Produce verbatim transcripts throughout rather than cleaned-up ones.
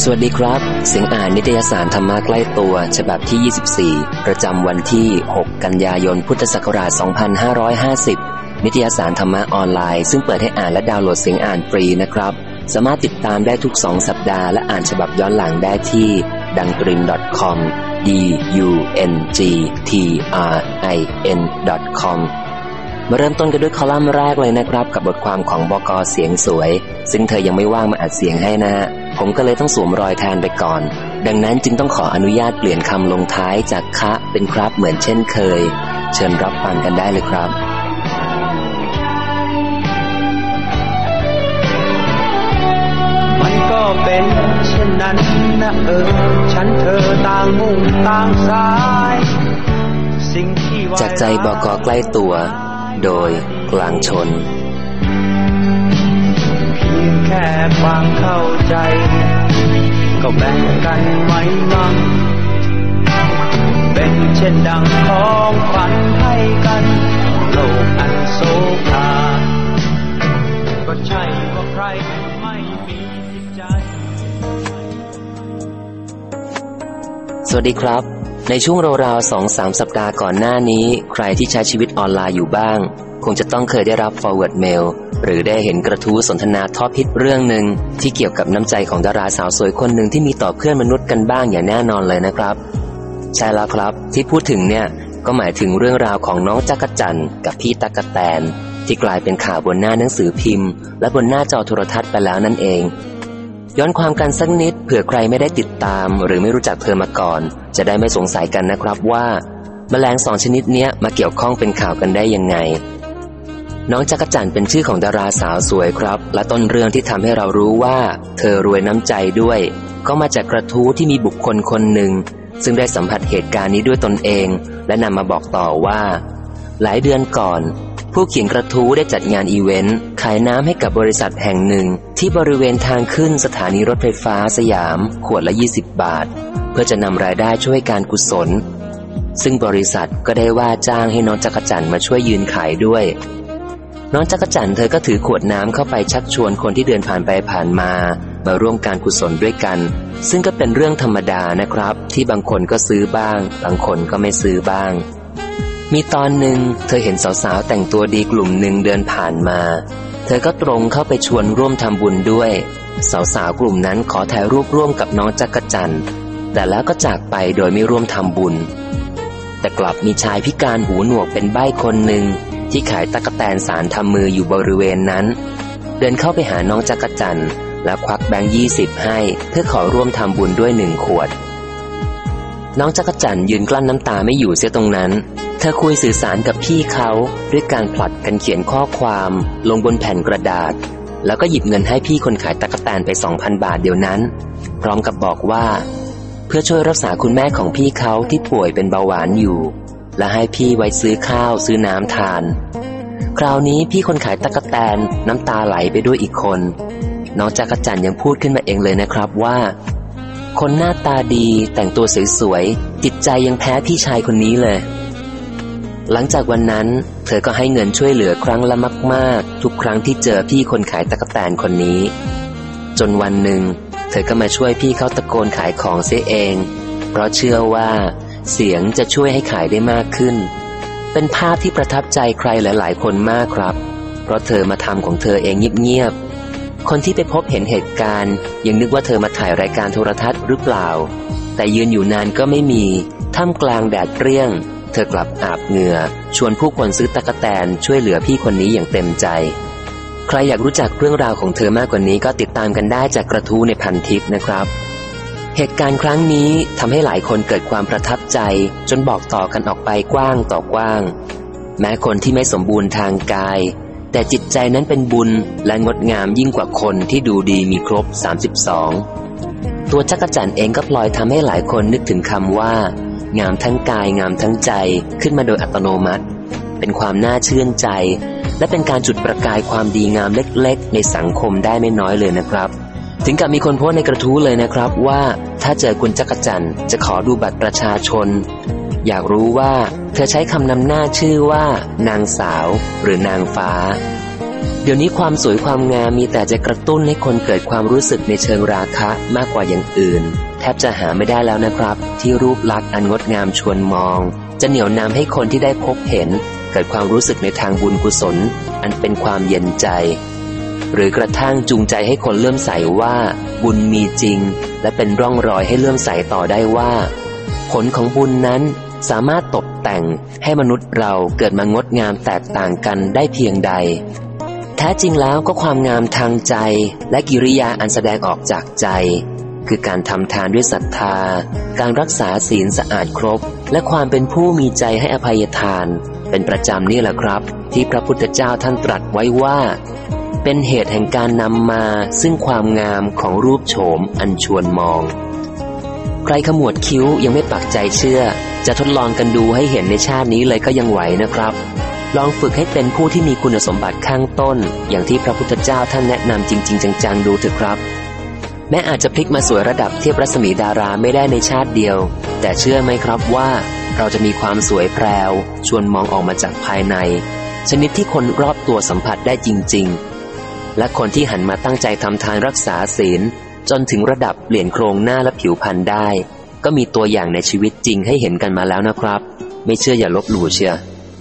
วัสดีครับเสียงอ่านนิตยสารธรรมะใกล้ตัวฉบับที่ยี่สิบสี่ประจำวันที่หกกันยายนพุทธศักราชสองพันห้าร้อยห้าสิบนิตยสารธรรมะออนไลน์ซึ่งเปิดให้อ่านและดาวน์โหลดเสียงอ่านฟรีนะครับสามารถติดตามได้ทุกสองสัปดาห์และอ่านฉบับย้อนหลังได้ที่ ดังตริน ดอท คอม ดี ยู เอ็น จี ที อาร์ ไอ เอ็น ดอท คอม มาเริ่มต้นกันด้วยคอลัมน์แรกเลยนะครับกับบทความของบก.เสียงสวยซึ่งเธอยังไม่ว่างมาอัดเสียงให้นะผมก็เลยต้องสวมรอยแทนไปก่อนดังนั้นจึงต้องขออนุญาตเปลี่ยนคำลงท้ายจากคะเป็นครับเหมือนเช่นเคยเชิญรับฟังกันได้เลยครับมันก็เป็นเช่นนั้นนะเออฉันเธอต่างมุ่งต่างสายสิ่งที่จากใจบก.ใกล้ตัวโดยกลางชนเพียงแค่ฟังเข้าใจก็แบ่งกันไม่มั่งเป็นเช่นดังของฝันให้กันโลกอันโศกาก็ใช่ว่าใครไม่มีจิตใจสวัสดีครับในช่วงราวๆ สองถึงสาม สัปดาห์ก่อนหน้านี้ใครที่ใช้ชีวิตออนไลน์อยู่บ้างคงจะต้องเคยได้รับ forward mail หรือได้เห็นกระทู้สนทนาท็อปฮิตเรื่องหนึ่งที่เกี่ยวกับน้ำใจของดาราสาวสวยคนหนึ่งที่มีต่อเพื่อนมนุษย์กันบ้างอย่างแน่นอนเลยนะครับใช่แล้วครับที่พูดถึงเนี่ยก็หมายถึงเรื่องราวของน้องจักรจั่นกับพี่ตั๊กแตนที่กลายเป็นข่าวบนหน้าหนังสือพิมพ์และบนหน้าจอโทรทัศน์ไปแล้วนั่นเองย้อนความกันสักนิดเผื่อใครไม่ได้ติดตามหรือไม่รู้จักเธอมาก่อนจะได้ไม่สงสัยกันนะครับว่าแมลงสองชนิดนี้มาเกี่ยวข้องเป็นข่าวกันได้ยังไงน้องจักรจั่นเป็นชื่อของดาราสาวสวยครับและต้นเรื่องที่ทำให้เรารู้ว่าเธอรวยน้ำใจด้วยก็มาจากกระทู้ที่มีบุคคลคนหนึ่งซึ่งได้สัมผัสเหตุการณ์นี้ด้วยตนเองและนำมาบอกต่อว่าหลายเดือนก่อนผู้เขียนกระทู้ได้จัดงานอีเวนต์ขายน้ำให้กับบริษัทแห่งหนึ่งที่บริเวณทางขึ้นสถานีรถไฟฟ้าสยามขวดละยี่สิบบาทเพื่อจะนำรายได้ช่วยการกุศลซึ่งบริษัทก็ได้ว่าจ้างให้น้องจักรจั่นมาช่วยยืนขายด้วยน้องจักรจั่นเธอก็ถือขวดน้ำเข้าไปชักชวนคนที่เดินผ่านไปผ่านมามาร่วมการกุศลด้วยกันซึ่งก็เป็นเรื่องธรรมดานะครับที่บางคนก็ซื้อบ้างบางคนก็ไม่ซื้อบ้างมีตอนหนึ่งเธอเห็นสาวๆแต่งตัวดีกลุ่มหนึ่งเดินผ่านมาเธอก็ตรงเข้าไปชวนร่วมทำบุญด้วยสาวๆกลุ่มนั้นขอถ่ายรูปร่วมกับน้องจักรจั่นแต่แล้วก็จากไปโดยไม่ร่วมทำบุญแต่กลับมีชายพิการหูหนวกเป็นใบ้คนหนึ่งที่ขายตั๊กแตนสารทำมืออยู่บริเวณนั้นเดินเข้าไปหาน้องจักรจั่นแล้วควักแบงค์ยี่สิบให้เพื่อขอร่วมทำบุญด้วยหนึ่งขวดน้องจักรจั่นยืนกลั้นน้ำตาไม่อยู่เสียตรงนั้นเธอคุยสื่อสารกับพี่เขาด้วยการผลัดกันเขียนข้อความลงบนแผ่นกระดาษแล้วก็หยิบเงินให้พี่คนขายตั๊กแตนไป สองพัน บาทเดี๋ยวนั้นพร้อมกับบอกว่าเพื่อช่วยรักษาคุณแม่ของพี่เขาที่ป่วยเป็นเบาหวานอยู่และให้พี่ไว้ซื้อข้าวซื้อน้ำทานคราวนี้พี่คนขายตั๊กแตนน้ำตาไหลไปด้วยอีกคนน้องจักรจั่นยังพูดขึ้นมาเองเลยนะครับว่าคนหน้าตาดีแต่งตัวสวยๆจิตใจยังแพ้พี่ชายคนนี้เลยหลังจากวันนั้นเธอก็ให้เงินช่วยเหลือครั้งละมากๆทุกครั้งที่เจอพี่คนขายตั๊กแตนคนนี้จนวันหนึ่งเธอก็มาช่วยพี่เขาตะโกนขายของเสียเองเพราะเชื่อว่าเสียงจะช่วยให้ขายได้มากขึ้นเป็นภาพที่ประทับใจใครหลายๆคนมากครับเพราะเธอมาทำของเธอเองเงียบๆคนที่ไปพบเห็นเหตุการณ์ยังนึกว่าเธอมาถ่ายรายการโทรทัศน์หรือเปล่าแต่ยืนอยู่นานก็ไม่มีท่ามกลางแดดเปรี้ยงเธอกลับอาบเหงื่อชวนผู้คนซื้อตั๊กแตนช่วยเหลือพี่คนนี้อย่างเต็มใจใครอยากรู้จักเรื่องราวของเธอมากกว่านี้ก็ติดตามกันได้จากกระทู้ในพันทิปนะครับเหตุการณ์ครั้งนี้ทำให้หลายคนเกิดความประทับใจจนบอกต่อกันออกไปกว้างต่อกว้างแม้คนที่ไม่สมบูรณ์ทางกายแต่จิตใจนั้นเป็นบุญและงดงามยิ่งกว่าคนที่ดูดีมีครบสามสิบสองตัวจักรจั่นเองก็พลอยทำให้หลายคนนึกถึงคำว่างามทั้งกายงามทั้งใจขึ้นมาโดยอัตโนมัติเป็นความน่าชื่นใจและเป็นการจุดประกายความดีงามเล็กๆในสังคมได้ไม่น้อยเลยนะครับถึงกับมีคนโพสต์ในกระทู้เลยนะครับว่าถ้าเจอคุณจักรจั่นจะขอดูบัตรประชาชนอยากรู้ว่าเธอใช้คำนำหน้าชื่อว่านางสาวหรือนางฟ้าเดี๋ยวนี้ความสวยความงามมีแต่จะกระตุ้นให้คนเกิดความรู้สึกในเชิงราคะมากกว่าอย่างอื่นแทบจะหาไม่ได้แล้วนะครับที่รูปลักษณ์อันงดงามชวนมองจะเหนี่ยวนำให้คนที่ได้พบเห็นเกิดความรู้สึกในทางบุญกุศลอันเป็นความเย็นใจหรือกระทั่งจูงใจให้คนเลื่อมใสว่าบุญมีจริงและเป็นร่องรอยให้เลื่อมใสต่อได้ว่าผลของบุญนั้นสามารถตกแต่งให้มนุษย์เราเกิดมางดงามแตกต่างกันได้เพียงใดแท้จริงแล้วก็ความงามทางใจและกิริยาอันแสดงออกจากใจคือการทำทานด้วยศรัทธาการรักษาศีลสะอาดครบและความเป็นผู้มีใจให้อภัยทานเป็นประจำนี่แหละครับที่พระพุทธเจ้าท่านตรัสไว้ว่าเป็นเหตุแห่งการนำมาซึ่งความงามของรูปโฉมอันชวนมองใครขมวดคิ้วยังไม่ปักใจเชื่อจะทดลองกันดูให้เห็นในชาตินี้เลยก็ยังไหวนะครับลองฝึกให้เป็นผู้ที่มีคุณสมบัติข้างต้นอย่างที่พระพุทธเจ้าท่านแนะนำจริงๆจังๆดูเถอะครับแม้อาจจะพลิกมาสวยระดับเทียบรัศมีดาราไม่ได้ในชาติเดียวแต่เชื่อไหมครับว่าเราจะมีความสวยแพรวชวนมองออกมาจากภายในชนิดที่คนรอบตัวสัมผัสได้จริงๆและคนที่หันมาตั้งใจทำทานรักษาศีลจนถึงระดับเปลี่ยนโครงหน้าและผิวพรรณได้ก็มีตัวอย่างในชีวิตจริงให้เห็นกันมาแล้วนะครับไม่เชื่ออย่าลบหลู่เชียว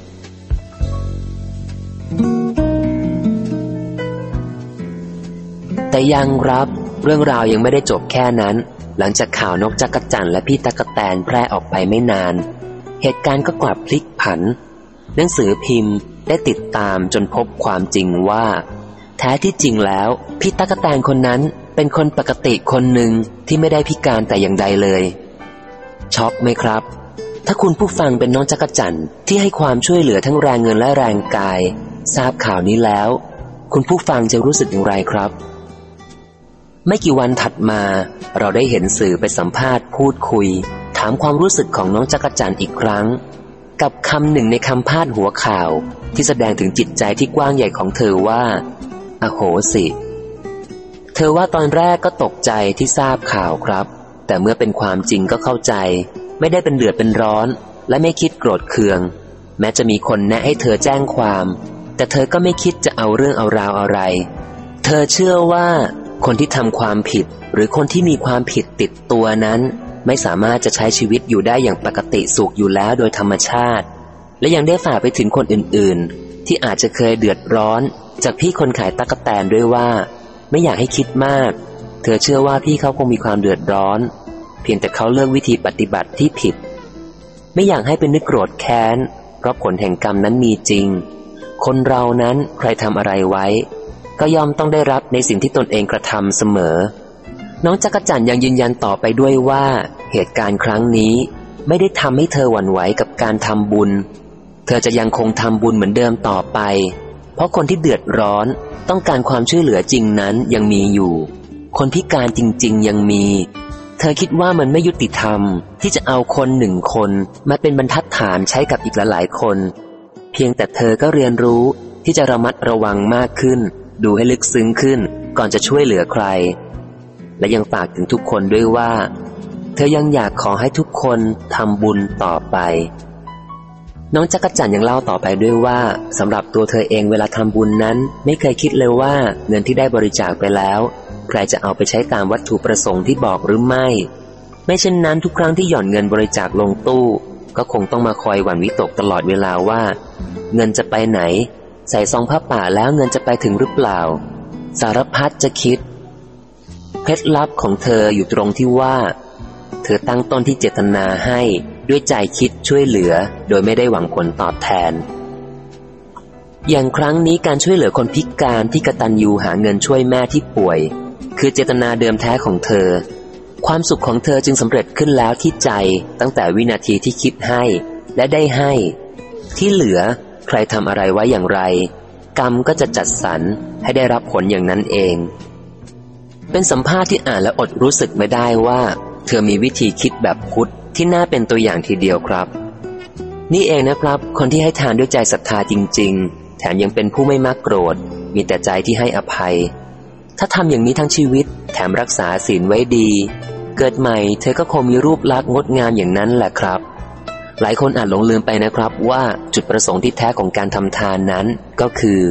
แต่ยังครับเรื่องราวยังไม่ได้จบแค่นั้นหลังจากข่าวนกจักจั่นและพี่ตั๊กแตนแพร่ออกไปไม่นานเหตุการณ์ก็กลับพลิกผันหนังสือพิมพ์ได้ติดตามจนพบความจริงว่าแท้ที่จริงแล้วพี่ตั๊กแตนคนนั้นเป็นคนปกติคนหนึ่งที่ไม่ได้พิการแต่อย่างใดเลยช็อกไหมครับถ้าคุณผู้ฟังเป็นน้องจักจั่นที่ให้ความช่วยเหลือทั้งแรงเงินและแรงกายทราบข่าวนี้แล้วคุณผู้ฟังจะรู้สึกอย่างไรครับไม่กี่วันถัดมาเราได้เห็นสื่อไปสัมภาษณ์พูดคุยถามความรู้สึกของน้องจักจั่นอีกครั้งกับคำหนึ่งในคำพาดหัวข่าวที่แสดงถึงจิตใจที่กว้างใหญ่ของเธอว่าอโหสิเธอว่าตอนแรกก็ตกใจที่ทราบข่าวครับแต่เมื่อเป็นความจริงก็เข้าใจไม่ได้เป็นเดือดเป็นร้อนและไม่คิดโกรธเคืองแม้จะมีคนแนะให้เธอแจ้งความแต่เธอก็ไม่คิดจะเอาเรื่องเอาราวอะไรเธอเชื่อว่าคนที่ทำความผิดหรือคนที่มีความผิดติดตัวนั้นไม่สามารถจะใช้ชีวิตอยู่ได้อย่างปกติสุขอยู่แล้วโดยธรรมชาติและยังได้ฝากไปถึงคนอื่นๆที่อาจจะเคยเดือดร้อนจากพี่คนขายตั๊กแตนด้วยว่าไม่อยากให้คิดมากเธอเชื่อว่าพี่เขาคงมีความเดือดร้อนเพียงแต่เขาเลือกวิธีปฏิบัติที่ผิดไม่อยากให้เป็นนึกโกรธแค้นเพราะผลแห่งกรรมนั้นมีจริงคนเรานั้นใครทำอะไรไว้ก็ย่อมต้องได้รับในสิ่งที่ตนเองกระทำเสมอน้องจักจั่นยังยืนยันต่อไปด้วยว่าเหตุการณ์ครั้งนี้ไม่ได้ทำให้เธอหวั่นไหวกับการทำบุญเธอจะยังคงทำบุญเหมือนเดิมต่อไปเพราะคนที่เดือดร้อนต้องการความช่วยเหลือจริงนั้นยังมีอยู่คนพิการจริงๆยังมีเธอคิดว่ามันไม่ยุติธรรมที่จะเอาคนหนึ่งคนมาเป็นบรรทัดฐานใช้กับอีกหลายๆคนเพียงแต่เธอก็เรียนรู้ที่จะระมัดระวังมากขึ้นดูให้ลึกซึ้งขึ้นก่อนจะช่วยเหลือใครและยังฝากถึงทุกคนด้วยว่าเธอยังอยากขอให้ทุกคนทำบุญต่อไปน้องจักจั่นยังเล่าต่อไปด้วยว่าสำหรับตัวเธอเองเวลาทำบุญนั้นไม่เคยคิดเลยว่าเงินที่ได้บริจาคไปแล้วใครจะเอาไปใช้ตามวัตถุประสงค์ที่บอกหรือไม่ไม่เช่นนั้นทุกครั้งที่หย่อนเงินบริจาคลงตู้ก็คงต้องมาคอยหวั่นวิตกตลอดเวลาว่าเงินจะไปไหนใส่ซองผ้าป่าแล้วเงินจะไปถึงหรือเปล่าสารพัดจะคิดเคล็ดลับของเธออยู่ตรงที่ว่าเธอตั้งต้นที่เจตนาให้ด้วยใจคิดช่วยเหลือโดยไม่ได้หวังผลตอบแทนอย่างครั้งนี้การช่วยเหลือคนพิการที่กตัญญูหาเงินช่วยแม่ที่ป่วยคือเจตนาเดิมแท้ของเธอความสุขของเธอจึงสำเร็จขึ้นแล้วที่ใจตั้งแต่วินาทีที่คิดให้และได้ให้ที่เหลือใครทำอะไรไว้อย่างไรกรรมก็จะจัดสรรให้ได้รับผลอย่างนั้นเองเป็นสัมภาษณ์ที่อ่านแล้วอดรู้สึกไม่ได้ว่าเธอมีวิธีคิดแบบพุทธที่น่าเป็นตัวอย่างทีเดียวครับนี่เองนะครับคนที่ให้ทานด้วยใจศรัทธาจริงๆแถมยังเป็นผู้ไม่มักโกรธมีแต่ใจที่ให้อภัยถ้าทำอย่างนี้ทั้งชีวิตแถมรักษาศีลไว้ดีเกิดใหม่เธอก็คงมีรูปลักษณ์งดงามอย่างนั้นแหละครับหลายคนอาจหลงลืมไปนะครับว่าจุดประสงค์ที่แท้ของการทำทานนั้นก็คือ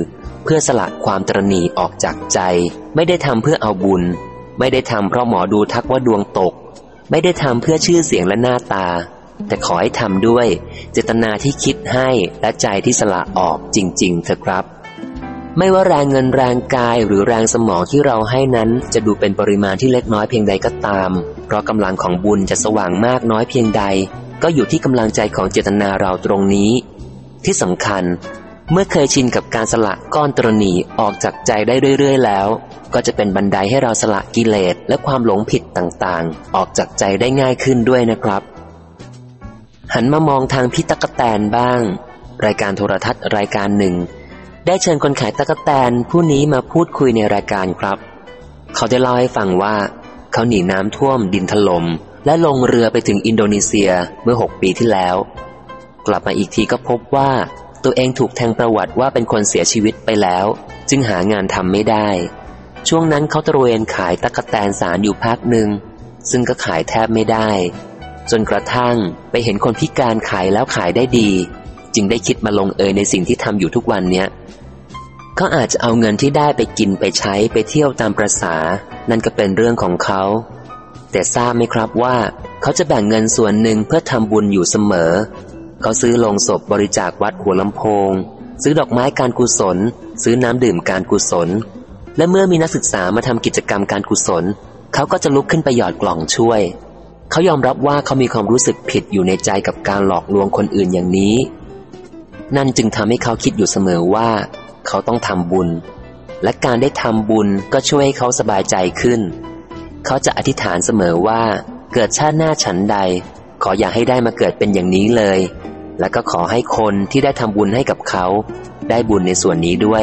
เพื่อสละความตระหนี่ออกจากใจไม่ได้ทำเพื่อเอาบุญไม่ได้ทำเพราะหมอดูทักว่าดวงตกไม่ได้ทำเพื่อชื่อเสียงและหน้าตาแต่ขอให้ทำด้วยเจตนาที่คิดให้และใจที่สละออกจริงๆเถอะครับไม่ว่าแรงเงินแรงกายหรือแรงสมองที่เราให้นั้นจะดูเป็นปริมาณที่เล็กน้อยเพียงใดก็ตามเพราะกำลังของบุญจะสว่างมากน้อยเพียงใดก็อยู่ที่กำลังใจของเจตนาเราตรงนี้ที่สำคัญเมื่อเคยชินกับการสละก้อนตระหนี่ออกจากใจได้เรื่อยๆแล้วก็จะเป็นบันไดให้เราสละกิเลสและความหลงผิดต่างๆออกจากใจได้ง่ายขึ้นด้วยนะครับหันมามองทางพี่ตั๊กแตนบ้างรายการโทรทัศน์รายการหนึ่งได้เชิญคนขายตั๊กแตนผู้นี้มาพูดคุยในรายการครับเขาได้เล่าให้ฟังว่าเขาหนีน้ำท่วมดินถล่มและลงเรือไปถึงอินโดนีเซียเมื่อหกปีที่แล้วกลับมาอีกทีก็พบว่าตัวเองถูกแทงประวัติว่าเป็นคนเสียชีวิตไปแล้วจึงหางานทำไม่ได้ช่วงนั้นเขาตระเวนขายตั๊กแตนสารอยู่พักหนึ่งซึ่งก็ขายแทบไม่ได้จนกระทั่งไปเห็นคนพิการขายแล้วขายได้ดีจึงได้คิดมาลงเอยในสิ่งที่ทำอยู่ทุกวันเนี้ยเขาอาจจะเอาเงินที่ได้ไปกินไปใช้ไปเที่ยวตามประสานั่นก็เป็นเรื่องของเขาแต่ทราบไหมครับว่าเขาจะแบ่งเงินส่วนหนึ่งเพื่อทำบุญอยู่เสมอเขาซื้อโลงศพบริจาควัดหัวลำโพงซื้อดอกไม้การกุศลซื้อน้ำดื่มการกุศลและเมื่อมีนักศึกษามาทำกิจกรรมการกุศลเขาก็จะลุกขึ้นไปหยอดกล่องช่วยเขายอมรับว่าเขามีความรู้สึกผิดอยู่ในใจกับการหลอกลวงคนอื่นอย่างนี้นั่นจึงทำให้เขาคิดอยู่เสมอว่าเขาต้องทำบุญและการได้ทำบุญก็ช่วยให้เขาสบายใจขึ้นเขาจะอธิษฐานเสมอว่าเกิดชาติหน้าฉันใดขออย่าให้ได้มาเกิดเป็นอย่างนี้เลยและก็ขอให้คนที่ได้ทำบุญให้กับเขาได้บุญในส่วนนี้ด้วย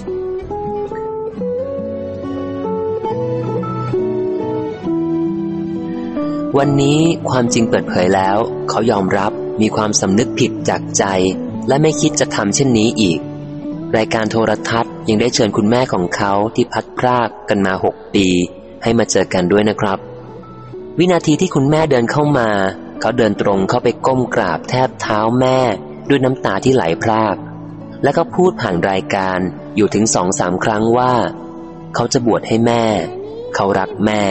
วันนี้ความจริงเปิดเผยแล้วเขายอมรับมีความสำนึกผิดจากใจและไม่คิดจะทำเช่นนี้อีกรายการโทรทัศน์ยังได้เชิญคุณแม่ของเขาที่พัดพรากกันมาหกปีให้มาเจอกันด้วยนะครับวินาทีที่คุณแม่เดินเข้ามาเขาเดินตรงเข้าไปก้มกราบแทบเท้าแม่ด้วยน้ำตาที่ไหลพรากแล้วก็พูดผ่านรายการอยู่ถึงสองสามครั้งว่าเขาจะบวชให้แม่เขารักแม่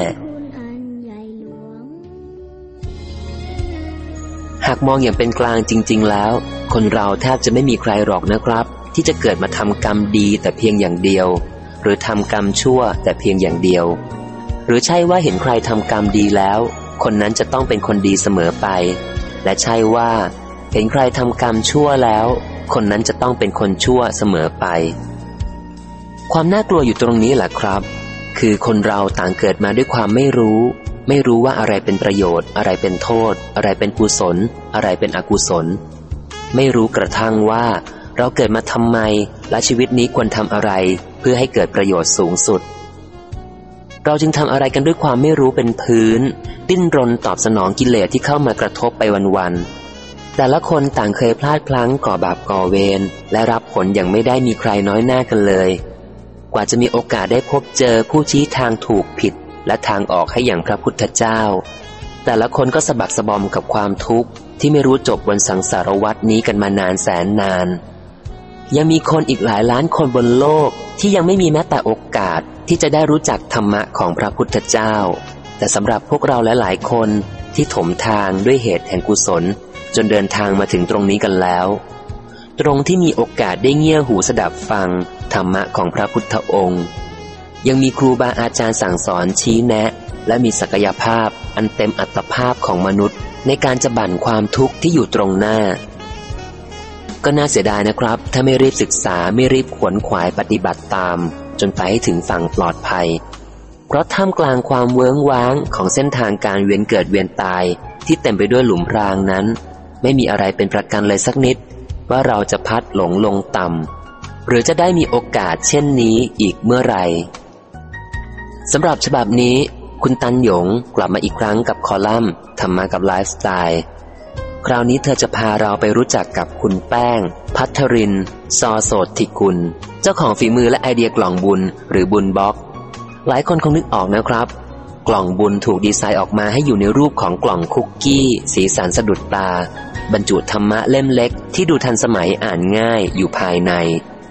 หากมองอย่างเป็นกลางจริงๆแล้วคนเราแทบจะไม่มีใครหรอกนะครับที่จะเกิดมาทำกรรมดีแต่เพียงอย่างเดียวหรือทำกรรมชั่วแต่เพียงอย่างเดียวหรือใช่ว่าเห็นใครทำกรรมดีแล้วคนนั้นจะต้องเป็นคนดีเสมอไปและใช่ว่าเห็นใครทำกรรมชั่วแล้วคนนั้นจะต้องเป็นคนชั่วเสมอไปความน่ากลัวอยู่ตรงนี้แหละครับคือคนเราต่างเกิดมาด้วยความไม่รู้ไม่รู้ว่าอะไรเป็นประโยชน์อะไรเป็นโทษอะไรเป็นกุศลอะไรเป็นอกุศลไม่รู้กระทั่งว่าเราเกิดมาทำไมและชีวิตนี้ควรทำอะไรเพื่อให้เกิดประโยชน์สูงสุดเราจึงทำอะไรกันด้วยความไม่รู้เป็นพื้นดิ้นรนตอบสนองกิเลสที่เข้ามากระทบไปวันๆแต่ละคนต่างเคยพลาดพลั้งก่อบาปก่อเวรและรับผลอย่างไม่ได้มีใครน้อยหน้ากันเลยกว่าจะมีโอกาสได้พบเจอผู้ชี้ทางถูกผิดและทางออกให้อย่างพระพุทธเจ้าแต่ละคนก็สะบักสะบอมกับความทุกข์ที่ไม่รู้จบบนสังสารวัฏนี้กันมานานแสนนานยังมีคนอีกหลายล้านคนบนโลกที่ยังไม่มีแม้แต่โอกาสที่จะได้รู้จักธรรมะของพระพุทธเจ้าแต่สำหรับพวกเราหลายๆคนที่ถมทางด้วยเหตุแห่งกุศลจนเดินทางมาถึงตรงนี้กันแล้วตรงที่มีโอกาสได้เงี่ยหูสดับฟังธรรมะของพระพุทธองค์ยังมีครูบาอาจารย์สั่งสอนชี้แนะและมีศักยภาพอันเต็มอัตภาพของมนุษย์ในการจะบั่นความทุกข์ที่อยู่ตรงหน้าก็น่าเสียดายนะครับถ้าไม่รีบศึกษาไม่รีบขวนขวายปฏิบัติตามจนไปให้ถึงฝั่งปลอดภัยเพราะท่ามกลางความเวิ้งว้างของเส้นทางการเวียนเกิดเวียนตายที่เต็มไปด้วยหลุมพรางนั้นไม่มีอะไรเป็นประกันเลยสักนิดว่าเราจะพัดหลงลงต่ำหรือจะได้มีโอกาสเช่นนี้อีกเมื่อไหร่สำหรับฉบับนี้คุณตันหยงกลับมาอีกครั้งกับคอลัมน์ธรรมะกับไลฟ์สไตล์คราวนี้เธอจะพาเราไปรู้จักกับคุณแป้งภัทรินซอโสติกุลเจ้าของฝีมือและไอเดียกล่องบุญหรือบุญบ็อกซ์หลายคนคงนึกออกนะครับกล่องบุญถูกดีไซน์ออกมาให้อยู่ในรูปของกล่องคุกกี้สีสันสะดุดตาบรรจุธรรมะเล่มเล็กที่ดูทันสมัยอ่านง่ายอยู่ภายใน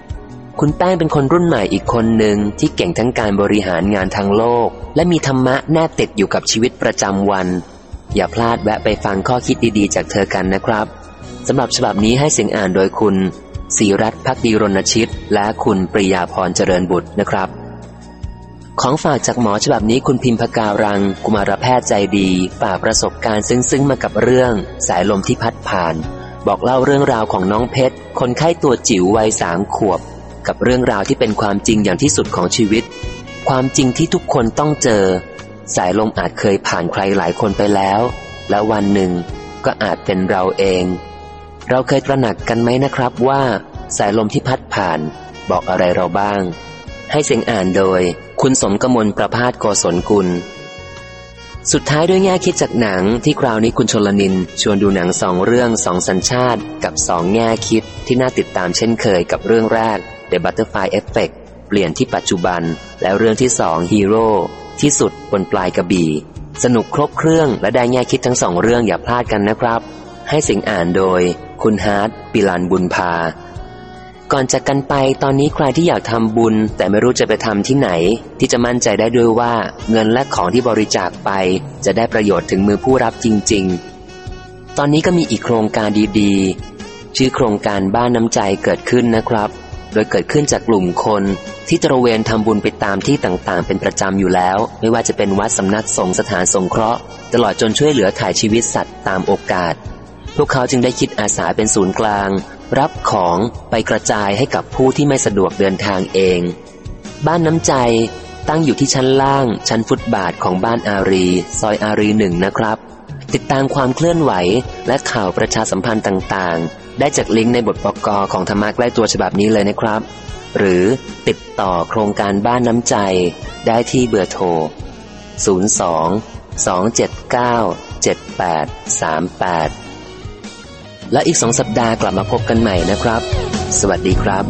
คุณแป้งเป็นคนรุ่นใหม่อีกคนหนึ่งที่เก่งทั้งการบริหารงานทางโลกและมีธรรมะแนบติดอยู่กับชีวิตประจำวันอย่าพลาดแวะไปฟังข้อคิดดีๆจากเธอกันนะครับสำหรับฉบับนี้ให้เสียงอ่านโดยคุณศรีรัตน์ภักดีรณชิตและคุณปริยาพรเจริญบุตรนะครับของฝากจากหมอฉบับนี้คุณพิมพการังกุมารแพทย์ใจดีฝากประสบการณ์ซึ้งๆมากับเรื่องสายลมที่พัดผ่านบอกเล่าเรื่องราวของน้องเพชรคนไข้ตัวจิ๋ววัยสามขวบกับเรื่องราวที่เป็นความจริงอย่างที่สุดของชีวิตความจริงที่ทุกคนต้องเจอสายลมอาจเคยผ่านใครหลายคนไปแล้วและวันหนึ่งก็อาจเป็นเราเองเราเคยตระหนักกันไหมนะครับว่าสายลมที่พัดผ่านบอกอะไรเราบ้างให้เสียงอ่านโดยคุณสมกมลประภาสโกศลกุลสุดท้ายด้วยแง่คิดจากหนังที่คราวนี้คุณชลนินชวนดูหนังสองเรื่องสองสัญชาติกับสองแง่คิดที่น่าติดตามเช่นเคยกับเรื่องแรก The Butterfly Effect เปลี่ยนที่ปัจจุบันและเรื่องที่สอง Hero ที่สุดบนปลายกระบี่สนุกครบเครื่องและได้แง่คิดทั้งสองเรื่องอย่าพลาดกันนะครับให้เสียงอ่านโดยคุณฮาร์ทปิลันบุญพาก่อนจากกันไปตอนนี้ใครที่อยากทำบุญแต่ไม่รู้จะไปทำที่ไหนที่จะมั่นใจได้ด้วยว่าเงินและของที่บริจาคไปจะได้ประโยชน์ถึงมือผู้รับจริงๆตอนนี้ก็มีอีกโครงการดีๆชื่อโครงการบ้านน้ำใจเกิดขึ้นนะครับโดยเกิดขึ้นจากกลุ่มคนที่ตระเวนทำบุญไปตามที่ต่างๆเป็นประจำอยู่แล้วไม่ว่าจะเป็นวัดสำนักสงฆ์สถานสงเคราะห์ตลอดจนช่วยเหลือถ่ายชีวิตสัตว์ตามโอกาสพวกเขาจึงได้คิดอาสาเป็นศูนย์กลางรับของไปกระจายให้กับผู้ที่ไม่สะดวกเดินทางเองบ้านน้ำใจตั้งอยู่ที่ชั้นล่างชั้นฟุตบาทของบ้านอารีซอยอารีหนึ่งนะครับติดตามความเคลื่อนไหวและข่าวประชาสัมพันธ์ต่างๆได้จากลิงก์ในบทประกอบของธรรมะใกล้ตัวฉบับนี้เลยนะครับหรือติดต่อโครงการบ้านน้ำใจได้ที่เบอร์โทรศูนย์ สอง สอง เจ็ด เก้า เจ็ด แปด สาม แปดและอีกสองสัปดาห์กลับมาพบกันใหม่นะครับสวัสดีครับ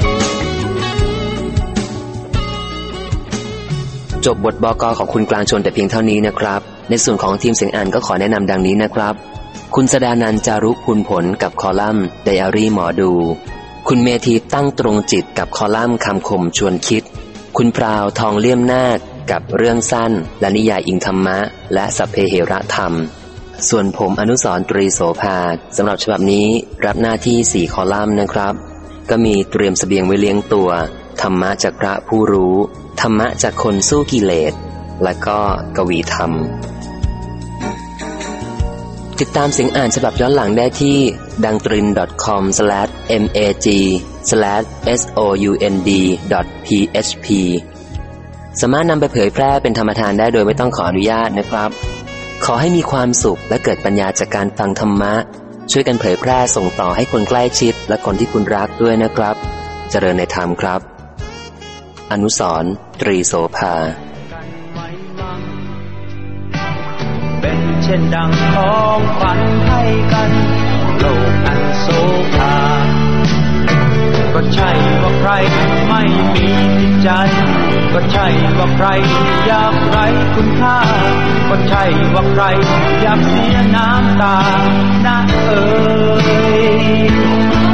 จบบทบก.ของคุณกลางชนแต่เพียงเท่านี้นะครับในส่วนของทีมเสียงอ่านก็ขอแนะนำดังนี้นะครับคุณสดานันท์จารุคุณผลกับคอลัมน์ไดอารี่หมอดูคุณเมธีตั้งตรงจิตกับคอลัมน์คำคมชวนคิดคุณพราวทองเลี่ยมนาคกับเรื่องสั้นและนิยายอิงธรรมะและสัพเพเหระธรรมส่วนผมอนุสรณ์ตรีโสภาสำหรับฉบับนี้รับหน้าที่สี่คอลัมน์นะครับก็มีเตรียมเสบียงไว้เลี้ยงตัวธรรมะจากพระผู้รู้ธรรมะจากคนสู้กิเลสและก็กวีธรรมติดตามเสียงอ่านฉบับย้อนหลังได้ที่ ดังตริน ดอท คอม สแลช เอ็ม เอ จี สแลช เอส โอ ยู เอ็น ดี ดอท พี เอช พี สามารถนำไปเผยแพร่เป็นธรรมทานได้โดยไม่ต้องขออนุญาตนะครับขอให้มีความสุขและเกิดปัญญาจากการฟังธรรมะช่วยกันเผยแพร่ส่งต่อให้คนใกล้ชิดและคนที่คุณรักด้วยนะครับเจริญในธรรมครับอนุสรณ์ตรีโสภาเป็นเช่นดังของขวัญให้กันโลกอันโศกาก็ใช่ว่าใครไม่มีจิตใจก็ใช่ว่าใครอยากไร้คุณค่าก็ใช่ว่าใครอยากเสียน้ำตานะเอ่ย